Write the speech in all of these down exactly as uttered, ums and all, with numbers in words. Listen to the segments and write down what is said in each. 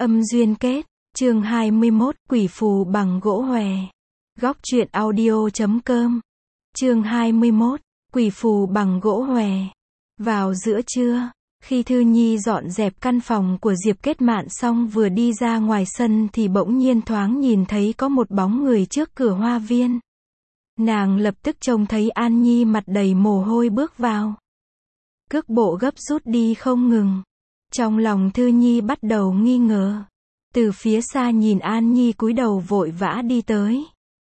Âm duyên kết, chương hai mươi mốt, quỷ phù bằng gỗ hòe. Góc truyện audio chấm com. Chương hai mươi mốt, quỷ phù bằng gỗ hòe. Vào giữa trưa, khi Thư Nhi dọn dẹp căn phòng của Diệp Kết Mạn xong vừa đi ra ngoài sân thì bỗng nhiên thoáng nhìn thấy có một bóng người trước cửa hoa viên. Nàng lập tức trông thấy An Nhi mặt đầy mồ hôi bước vào. Cước bộ gấp rút đi không ngừng. Trong lòng Thư Nhi bắt đầu nghi ngờ. Từ phía xa nhìn An Nhi cúi đầu vội vã đi tới.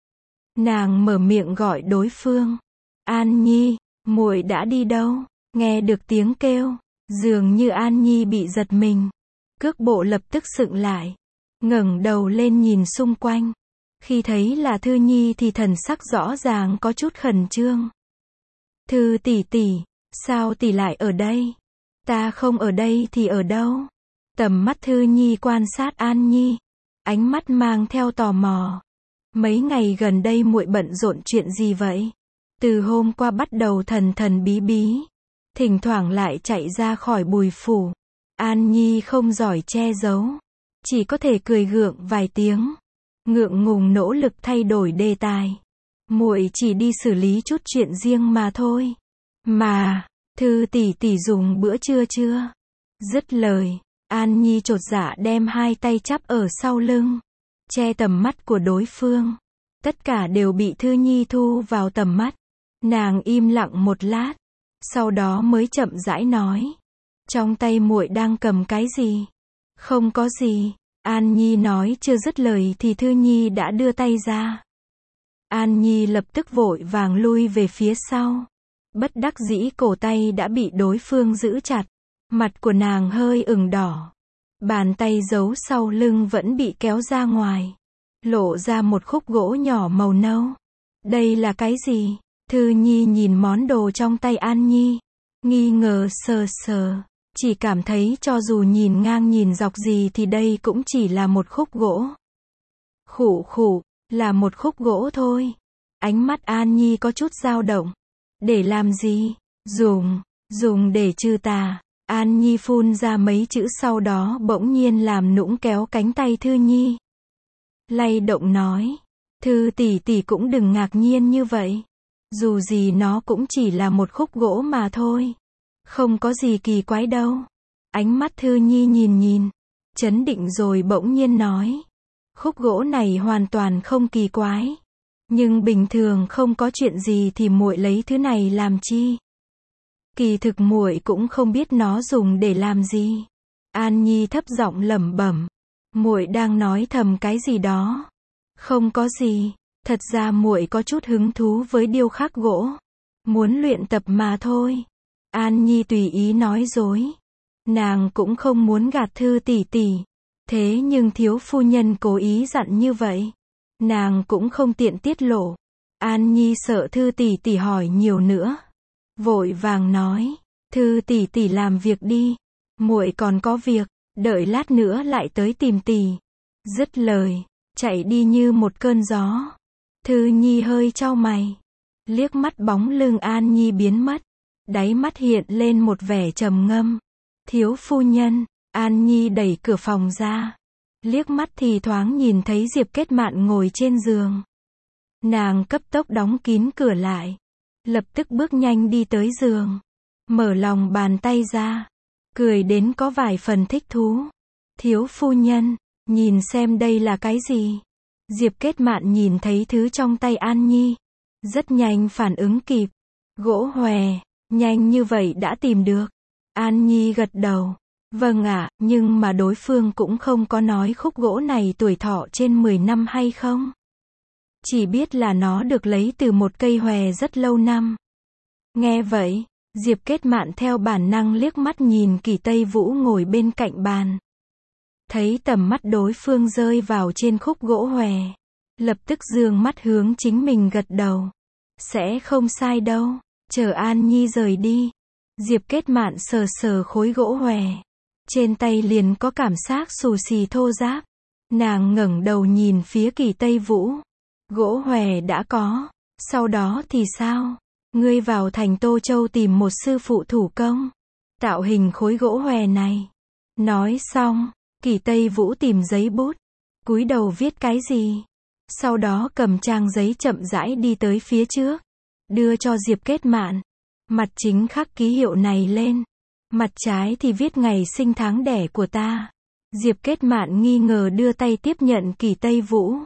Nàng mở miệng gọi đối phương. An Nhi, muội đã đi đâu? Nghe được tiếng kêu, dường như An Nhi bị giật mình. Cước bộ lập tức sững lại. Ngẩng đầu lên nhìn xung quanh. Khi thấy là Thư Nhi thì thần sắc rõ ràng có chút khẩn trương. Thư tỷ tỷ, sao tỷ lại ở đây? Ta không ở đây thì ở đâu? Tầm mắt Thư Nhi quan sát An Nhi, ánh mắt mang theo tò mò. Mấy ngày gần đây muội bận rộn chuyện gì vậy? Từ hôm qua bắt đầu thần thần bí bí, thỉnh thoảng lại chạy ra khỏi Bùi phủ. An Nhi không giỏi che giấu, chỉ có thể cười gượng vài tiếng, ngượng ngùng nỗ lực thay đổi đề tài. Muội chỉ đi xử lý chút chuyện riêng mà thôi. Mà, Thư tỷ tỷ dùng bữa trưa chưa? Dứt lời, An Nhi chột dạ đem hai tay chắp ở sau lưng, che tầm mắt của đối phương. Tất cả đều bị Thư Nhi thu vào tầm mắt. Nàng im lặng một lát, sau đó mới chậm rãi nói. Trong tay muội đang cầm cái gì? Không có gì. An Nhi nói chưa dứt lời thì Thư Nhi đã đưa tay ra. An Nhi lập tức vội vàng lui về phía sau. Bất đắc dĩ cổ tay đã bị đối phương giữ chặt. Mặt của nàng hơi ửng đỏ. Bàn tay giấu sau lưng vẫn bị kéo ra ngoài. Lộ ra một khúc gỗ nhỏ màu nâu. Đây là cái gì? Thư Nhi nhìn món đồ trong tay An Nhi. Nghi ngờ sờ sờ. Chỉ cảm thấy cho dù nhìn ngang nhìn dọc gì thì đây cũng chỉ là một khúc gỗ. Khụ khụ, là một khúc gỗ thôi. Ánh mắt An Nhi có chút dao động. Để làm gì? Dùng, dùng để trừ tà. An Nhi phun ra mấy chữ sau đó bỗng nhiên làm nũng kéo cánh tay Thư Nhi. Lay động nói. Thư tỷ tỷ cũng đừng ngạc nhiên như vậy. Dù gì nó cũng chỉ là một khúc gỗ mà thôi. Không có gì kỳ quái đâu. Ánh mắt Thư Nhi nhìn nhìn, chấn định rồi bỗng nhiên nói. Khúc gỗ này hoàn toàn không kỳ quái. Nhưng bình thường không có chuyện gì thì muội lấy thứ này làm chi? Kỳ thực muội cũng không biết nó dùng để làm gì. An Nhi thấp giọng lẩm bẩm. Muội đang nói thầm cái gì đó. Không có gì, thật ra muội có chút hứng thú với điêu khắc gỗ. Muốn luyện tập mà thôi. An Nhi tùy ý nói dối. Nàng cũng không muốn gạt Thư tỷ tỷ. Thế nhưng thiếu phu nhân cố ý dặn như vậy. Nàng cũng không tiện tiết lộ. An Nhi sợ Thư tỷ tỷ hỏi nhiều nữa. Vội vàng nói. Thư tỷ tỷ làm việc đi. Muội còn có việc. Đợi lát nữa lại tới tìm tỷ. Dứt lời, chạy đi như một cơn gió. Thư Nhi hơi chau mày. Liếc mắt bóng lưng An Nhi biến mất. Đáy mắt hiện lên một vẻ trầm ngâm. Thiếu phu nhân. An Nhi đẩy cửa phòng ra. Liếc mắt thì thoáng nhìn thấy Diệp Kết Mạn ngồi trên giường. Nàng cấp tốc đóng kín cửa lại. Lập tức bước nhanh đi tới giường. Mở lòng bàn tay ra. Cười đến có vài phần thích thú. Thiếu phu nhân, nhìn xem đây là cái gì? Diệp Kết Mạn nhìn thấy thứ trong tay An Nhi. Rất nhanh phản ứng kịp. Gỗ hòe, nhanh như vậy đã tìm được. An Nhi gật đầu. Vâng ạ, nhưng mà đối phương cũng không có nói khúc gỗ này tuổi thọ trên mười năm hay không. Chỉ biết là nó được lấy từ một cây hòe rất lâu năm. Nghe vậy, Diệp Kết Mạn theo bản năng liếc mắt nhìn Kỳ Tây Vũ ngồi bên cạnh bàn. Thấy tầm mắt đối phương rơi vào trên khúc gỗ hòe. Lập tức dương mắt hướng chính mình gật đầu. Sẽ không sai đâu, chờ An Nhi rời đi. Diệp Kết Mạn sờ sờ khối gỗ hòe. Trên tay liền có cảm giác xù xì thô ráp. Nàng ngẩng đầu nhìn phía Kỳ Tây Vũ. Gỗ hòe đã có, sau đó thì sao? Ngươi vào thành Tô Châu tìm một sư phụ thủ công. Tạo hình khối gỗ hòe này. Nói xong, Kỷ Tây Vũ tìm giấy bút, cúi đầu viết cái gì. Sau đó cầm trang giấy chậm rãi đi tới phía trước, đưa cho Diệp Kết Mạn. Mặt chính khắc ký hiệu này lên, mặt trái thì viết ngày sinh tháng đẻ của ta. Diệp Kết Mạn nghi ngờ đưa tay tiếp nhận Kỷ Tây Vũ.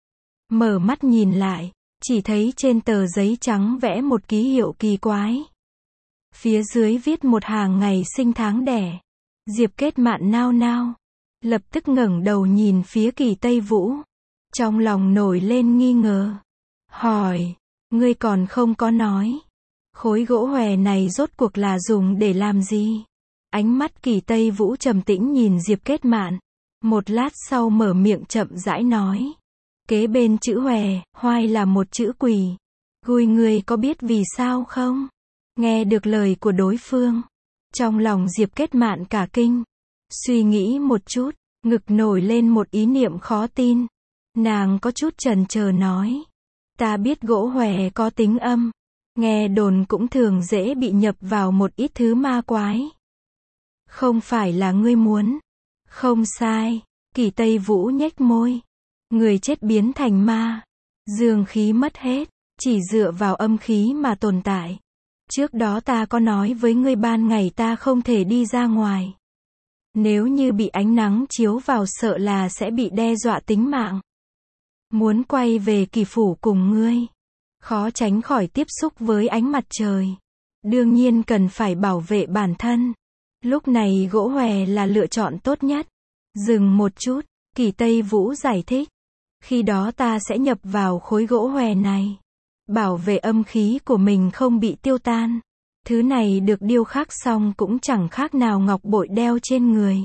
Mở mắt nhìn lại, chỉ thấy trên tờ giấy trắng vẽ một ký hiệu kỳ quái. Phía dưới viết một hàng ngày sinh tháng đẻ. Diệp Kết Mạn nao nao, lập tức ngẩng đầu nhìn phía Kỷ Tây Vũ. Trong lòng nổi lên nghi ngờ. Hỏi, ngươi còn không có nói. Khối gỗ hòe này rốt cuộc là dùng để làm gì? Ánh mắt Kỷ Tây Vũ trầm tĩnh nhìn Diệp Kết Mạn. Một lát sau mở miệng chậm rãi nói. Kế bên chữ hòe, hoai là một chữ quỷ. Gùi ngươi có biết vì sao không? Nghe được lời của đối phương, trong lòng Diệp Kết Mạn cả kinh. Suy nghĩ một chút, ngực nổi lên một ý niệm khó tin. Nàng có chút chần chờ nói. Ta biết gỗ hòe có tính âm. Nghe đồn cũng thường dễ bị nhập vào một ít thứ ma quái. Không phải là ngươi muốn. Không sai. Kỷ Tây Vũ nhếch môi. Người chết biến thành ma. Dương khí mất hết. Chỉ dựa vào âm khí mà tồn tại. Trước đó ta có nói với ngươi ban ngày ta không thể đi ra ngoài. Nếu như bị ánh nắng chiếu vào sợ là sẽ bị đe dọa tính mạng. Muốn quay về Kỳ phủ cùng ngươi, khó tránh khỏi tiếp xúc với ánh mặt trời. Đương nhiên cần phải bảo vệ bản thân. Lúc này gỗ hòe là lựa chọn tốt nhất. Dừng một chút, Kỷ Tây Vũ giải thích. Khi đó ta sẽ nhập vào khối gỗ hòe này. Bảo vệ âm khí của mình không bị tiêu tan. Thứ này được điêu khắc xong cũng chẳng khác nào ngọc bội đeo trên người.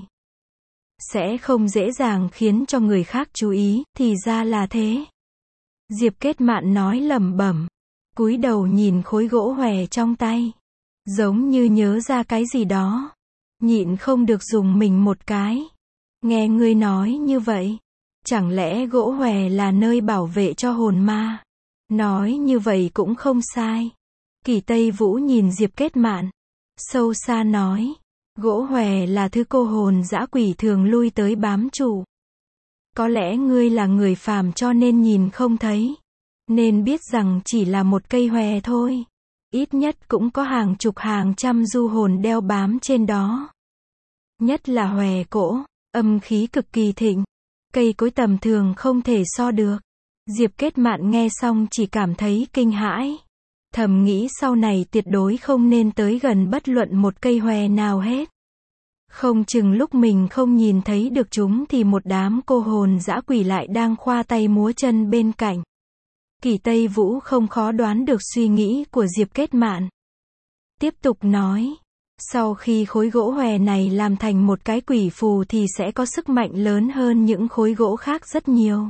Sẽ không dễ dàng khiến cho người khác chú ý, thì ra là thế. Diệp Kết Mạn nói lẩm bẩm, cúi đầu nhìn khối gỗ hòe trong tay. Giống như nhớ ra cái gì đó. Nhịn không được dùng mình một cái. Nghe ngươi nói như vậy. Chẳng lẽ gỗ hòe là nơi bảo vệ cho hồn ma? Nói như vậy cũng không sai. Kỷ Tây Vũ nhìn Diệp Kết Mạn. Sâu xa nói. Gỗ hòe là thứ cô hồn dã quỷ thường lui tới bám trụ. Có lẽ ngươi là người phàm cho nên nhìn không thấy. Nên biết rằng chỉ là một cây hòe thôi. Ít nhất cũng có hàng chục hàng trăm du hồn đeo bám trên đó. Nhất là hòe cổ, âm khí cực kỳ thịnh. Cây cối tầm thường không thể so được. Diệp Kết Mạn nghe xong chỉ cảm thấy kinh hãi. Thầm nghĩ sau này tuyệt đối không nên tới gần bất luận một cây hòe nào hết. Không chừng lúc mình không nhìn thấy được chúng thì một đám cô hồn dã quỷ lại đang khoa tay múa chân bên cạnh. Kỷ Tây Vũ không khó đoán được suy nghĩ của Diệp Kết Mạn. Tiếp tục nói. Sau khi khối gỗ hòe này làm thành một cái quỷ phù thì sẽ có sức mạnh lớn hơn những khối gỗ khác rất nhiều.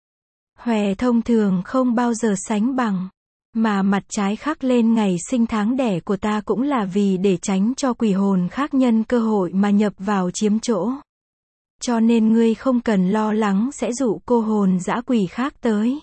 Hòe thông thường không bao giờ sánh bằng. Mà mặt trái khắc lên ngày sinh tháng đẻ của ta cũng là vì để tránh cho quỷ hồn khác nhân cơ hội mà nhập vào chiếm chỗ. Cho nên ngươi không cần lo lắng sẽ dụ cô hồn dã quỷ khác tới.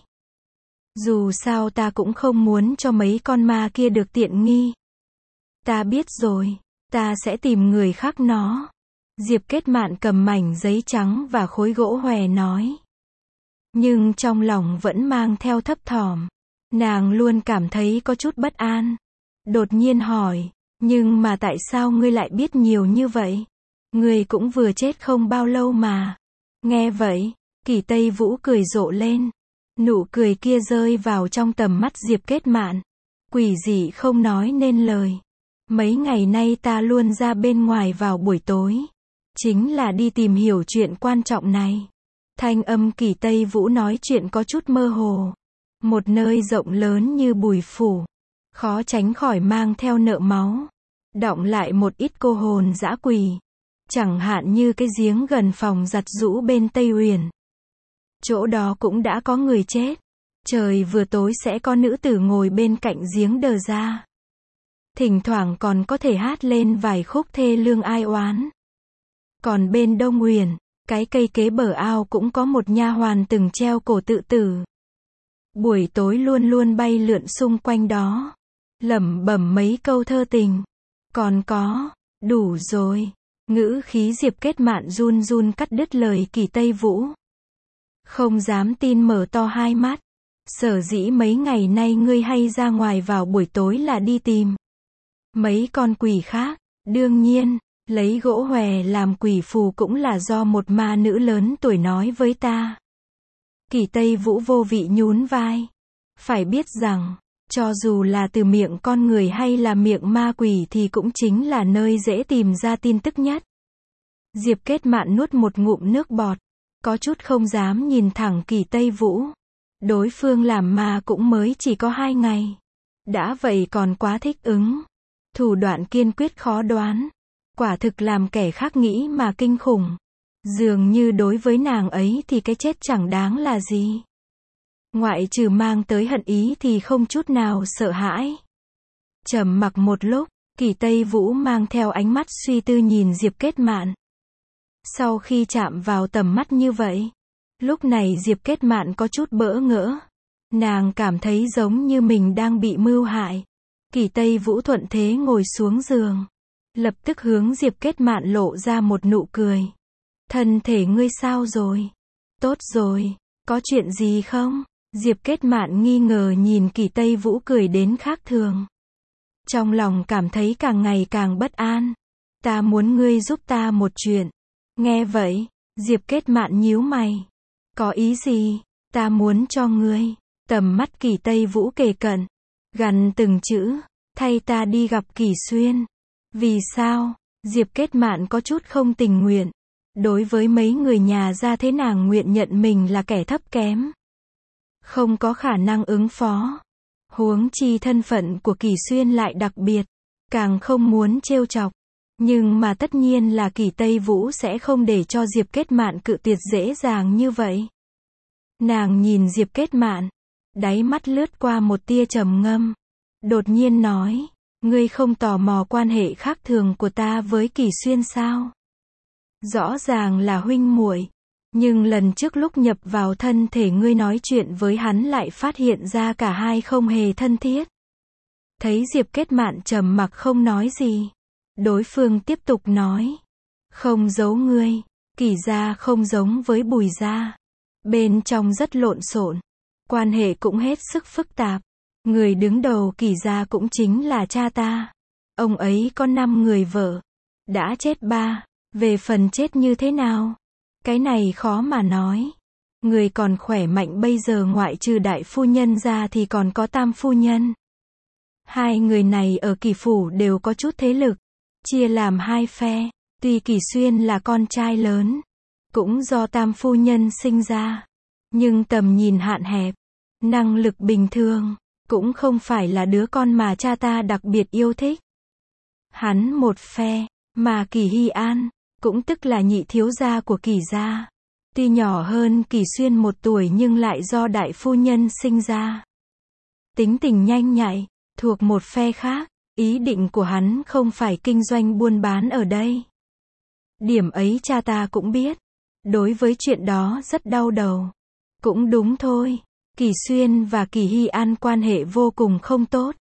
Dù sao ta cũng không muốn cho mấy con ma kia được tiện nghi. Ta biết rồi, ta sẽ tìm người khác nó. Diệp Kết Mạn cầm mảnh giấy trắng và khối gỗ hòe nói. Nhưng trong lòng vẫn mang theo thấp thỏm. Nàng luôn cảm thấy có chút bất an. Đột nhiên hỏi, nhưng mà tại sao ngươi lại biết nhiều như vậy? Ngươi cũng vừa chết không bao lâu mà. Nghe vậy, Kỷ Tây Vũ cười rộ lên. Nụ cười kia rơi vào trong tầm mắt Diệp Kết Mạn. Quỷ dị không nói nên lời. Mấy ngày nay ta luôn ra bên ngoài vào buổi tối. Chính là đi tìm hiểu chuyện quan trọng này. Thanh âm Kỷ Tây Vũ nói chuyện có chút mơ hồ. Một nơi rộng lớn như Bùi Phủ. Khó tránh khỏi mang theo nợ máu. Đọng lại một ít cô hồn dã quỷ. Chẳng hạn như cái giếng gần phòng giặt giũ bên Tây Uyển. Chỗ đó cũng đã có người chết. Trời vừa tối sẽ có nữ tử ngồi bên cạnh giếng đờ ra. Thỉnh thoảng còn có thể hát lên vài khúc thê lương ai oán. Còn bên Đông Uyển, cái cây kế bờ ao cũng có một nha hoàn từng treo cổ tự tử. Buổi tối luôn luôn bay lượn xung quanh đó. Lẩm bẩm mấy câu thơ tình. Còn có, đủ rồi. Ngữ khí Diệp Kết Mạn run run cắt đứt lời Kỳ Tây Vũ. Không dám tin mở to hai mắt. Sở dĩ mấy ngày nay ngươi hay ra ngoài vào buổi tối là đi tìm mấy con quỷ khác. Đương nhiên, lấy gỗ hòe làm quỷ phù cũng là do một ma nữ lớn tuổi nói với ta. Kỳ Tây Vũ vô vị nhún vai. Phải biết rằng, cho dù là từ miệng con người hay là miệng ma quỷ thì cũng chính là nơi dễ tìm ra tin tức nhất. Diệp Kết Mạn nuốt một ngụm nước bọt, có chút không dám nhìn thẳng Kỳ Tây Vũ. Đối phương làm ma cũng mới chỉ có hai ngày. Đã vậy còn quá thích ứng. Thủ đoạn kiên quyết khó đoán. Quả thực làm kẻ khác nghĩ mà kinh khủng. Dường như đối với nàng ấy thì cái chết chẳng đáng là gì. Ngoại trừ mang tới hận ý thì không chút nào sợ hãi. Trầm mặc một lúc, Kỳ Tây Vũ mang theo ánh mắt suy tư nhìn Diệp Kết Mạn. Sau khi chạm vào tầm mắt như vậy, lúc này Diệp Kết Mạn có chút bỡ ngỡ. Nàng cảm thấy giống như mình đang bị mưu hại. Kỳ Tây Vũ thuận thế ngồi xuống giường. Lập tức hướng Diệp Kết Mạn lộ ra một nụ cười. Thân thể ngươi sao rồi? Tốt rồi, có chuyện gì không? Diệp Kết Mạn nghi ngờ nhìn Kỳ Tây Vũ cười đến khác thường. Trong lòng cảm thấy càng ngày càng bất an. Ta muốn ngươi giúp ta một chuyện. Nghe vậy, Diệp Kết Mạn nhíu mày. Có ý gì? Ta muốn cho ngươi. Tầm mắt Kỳ Tây Vũ kề cận. Gằn từng chữ. Thay ta đi gặp Kỳ Xuyên. Vì sao? Diệp Kết Mạn có chút không tình nguyện. Đối với mấy người nhà gia thế nàng nguyện nhận mình là kẻ thấp kém. Không có khả năng ứng phó. Huống chi thân phận của Kỳ Xuyên lại đặc biệt. Càng không muốn trêu chọc. Nhưng mà tất nhiên là Kỳ Tây Vũ sẽ không để cho Diệp Kết Mạn cự tuyệt dễ dàng như vậy. Nàng nhìn Diệp Kết Mạn. Đáy mắt lướt qua một tia trầm ngâm. Đột nhiên nói. Ngươi không tò mò quan hệ khác thường của ta với Kỳ Xuyên sao? Rõ ràng là huynh muội. Nhưng lần trước lúc nhập vào thân thể ngươi nói chuyện với hắn lại phát hiện ra cả hai không hề thân thiết. Thấy Diệp Kết Mạn trầm mặc không nói gì. Đối phương tiếp tục nói. Không giấu ngươi. Kỳ gia không giống với Bùi gia. Bên trong rất lộn xộn. Quan hệ cũng hết sức phức tạp. Người đứng đầu Kỳ gia cũng chính là cha ta. Ông ấy có năm người vợ. Đã chết ba. Về phần chết như thế nào? Cái này khó mà nói. Người còn khỏe mạnh bây giờ ngoại trừ đại phu nhân ra thì còn có tam phu nhân. Hai người này ở Kỳ phủ đều có chút thế lực. Chia làm hai phe. Tuy Kỳ Xuyên là con trai lớn. Cũng do tam phu nhân sinh ra. Nhưng tầm nhìn hạn hẹp. Năng lực bình thường. Cũng không phải là đứa con mà cha ta đặc biệt yêu thích. Hắn một phe. Mà Kỳ Hy An. Cũng tức là nhị thiếu gia của Kỳ gia. Tuy nhỏ hơn Kỳ Xuyên một tuổi nhưng lại do đại phu nhân sinh ra. Tính tình nhanh nhạy, thuộc một phe khác. Ý định của hắn không phải kinh doanh buôn bán ở đây. Điểm ấy cha ta cũng biết. Đối với chuyện đó rất đau đầu. Cũng đúng thôi. Kỳ Xuyên và Kỳ Hy An quan hệ vô cùng không tốt.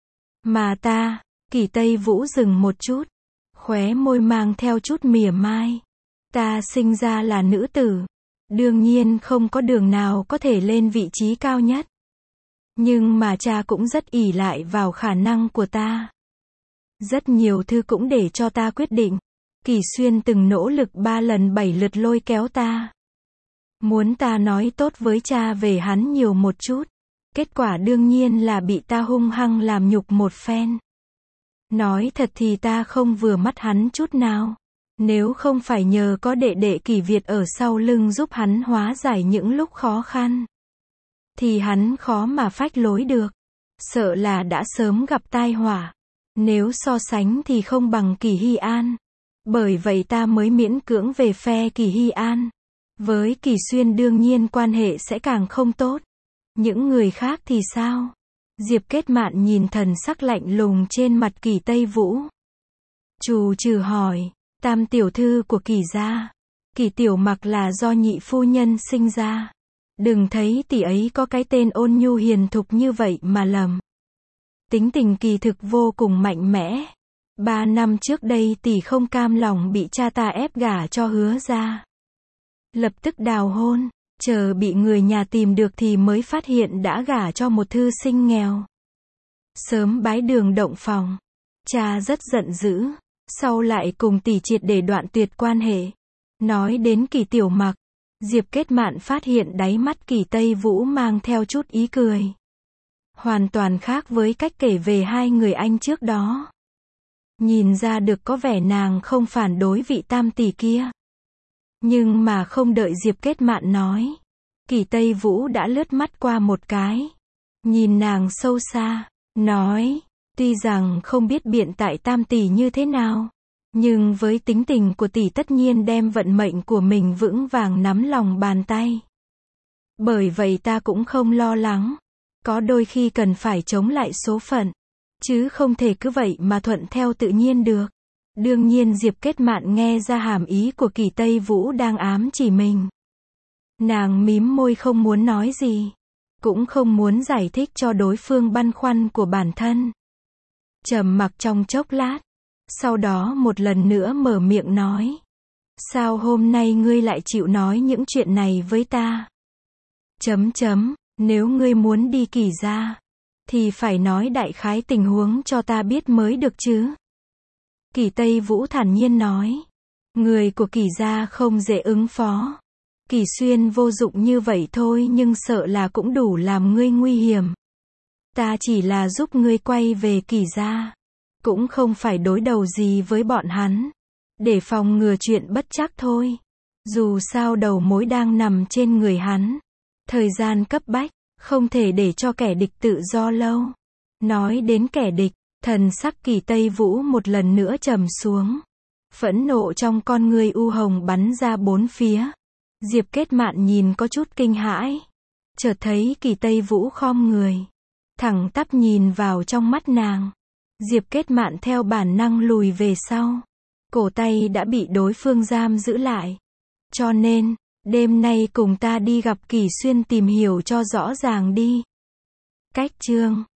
Mà ta, Kỳ Tây Vũ dừng một chút. Khóe môi mang theo chút mỉa mai. Ta sinh ra là nữ tử. Đương nhiên không có đường nào có thể lên vị trí cao nhất. Nhưng mà cha cũng rất ỷ lại vào khả năng của ta. Rất nhiều thứ cũng để cho ta quyết định. Kỳ Xuyên từng nỗ lực ba lần bảy lượt lôi kéo ta. Muốn ta nói tốt với cha về hắn nhiều một chút. Kết quả đương nhiên là bị ta hung hăng làm nhục một phen. Nói thật thì ta không vừa mắt hắn chút nào. Nếu không phải nhờ có đệ đệ Kỳ Việt ở sau lưng giúp hắn hóa giải những lúc khó khăn. Thì hắn khó mà phách lối được. Sợ là đã sớm gặp tai họa. Nếu so sánh thì không bằng Kỳ Hy An. Bởi vậy ta mới miễn cưỡng về phe Kỳ Hy An. Với Kỳ Xuyên đương nhiên quan hệ sẽ càng không tốt. Những người khác thì sao? Diệp Kết Mạn nhìn thần sắc lạnh lùng trên mặt Kỳ Tây Vũ. Trù trừ hỏi, tam tiểu thư của Kỳ gia. Kỳ Tiểu Mặc là do nhị phu nhân sinh ra. Đừng thấy tỷ ấy có cái tên ôn nhu hiền thục như vậy mà lầm. Tính tình kỳ thực vô cùng mạnh mẽ. Ba năm trước đây tỷ không cam lòng bị cha ta ép gả cho Hứa gia. Lập tức đào hôn, chờ bị người nhà tìm được thì mới phát hiện đã gả cho một thư sinh nghèo. Sớm bái đường động phòng. Cha rất giận dữ, sau lại cùng tỷ triệt để đoạn tuyệt quan hệ. Nói đến Kỳ Tiểu Mặc, Diệp Kết Mạn phát hiện đáy mắt Kỳ Tây Vũ mang theo chút ý cười. Hoàn toàn khác với cách kể về hai người anh trước đó. Nhìn ra được có vẻ nàng không phản đối vị tam tỷ kia. Nhưng mà không đợi Diệp Kết Mạn nói, Kỳ Tây Vũ đã lướt mắt qua một cái. Nhìn nàng sâu xa, nói, tuy rằng không biết biện tại tam tỷ như thế nào, nhưng với tính tình của tỷ tất nhiên đem vận mệnh của mình vững vàng nắm lòng bàn tay. Bởi vậy ta cũng không lo lắng. Có đôi khi cần phải chống lại số phận, chứ không thể cứ vậy mà thuận theo tự nhiên được. Đương nhiên Diệp Kết Mạn nghe ra hàm ý của Kỳ Tây Vũ đang ám chỉ mình. Nàng mím môi không muốn nói gì, cũng không muốn giải thích cho đối phương băn khoăn của bản thân. Trầm mặc trong chốc lát, sau đó một lần nữa mở miệng nói. Sao hôm nay ngươi lại chịu nói những chuyện này với ta? Chấm chấm, nếu ngươi muốn đi Kỳ gia, thì phải nói đại khái tình huống cho ta biết mới được chứ. Kỳ Tây Vũ thản nhiên nói. Người của Kỳ gia không dễ ứng phó. Kỳ Xuyên vô dụng như vậy thôi nhưng sợ là cũng đủ làm ngươi nguy hiểm. Ta chỉ là giúp ngươi quay về Kỳ gia, cũng không phải đối đầu gì với bọn hắn, để phòng ngừa chuyện bất trắc thôi. Dù sao đầu mối đang nằm trên người hắn. Thời gian cấp bách, không thể để cho kẻ địch tự do lâu. Nói đến kẻ địch, thần sắc Kỳ Tây Vũ một lần nữa trầm xuống. Phẫn nộ trong con ngươi u hồng bắn ra bốn phía. Diệp Kết Mạn nhìn có chút kinh hãi. Chợt thấy Kỳ Tây Vũ khom người, thẳng tắp nhìn vào trong mắt nàng. Diệp Kết Mạn theo bản năng lùi về sau. Cổ tay đã bị đối phương giam giữ lại. Cho nên, đêm nay cùng ta đi gặp Kỳ Xuyên tìm hiểu cho rõ ràng đi. Cách chương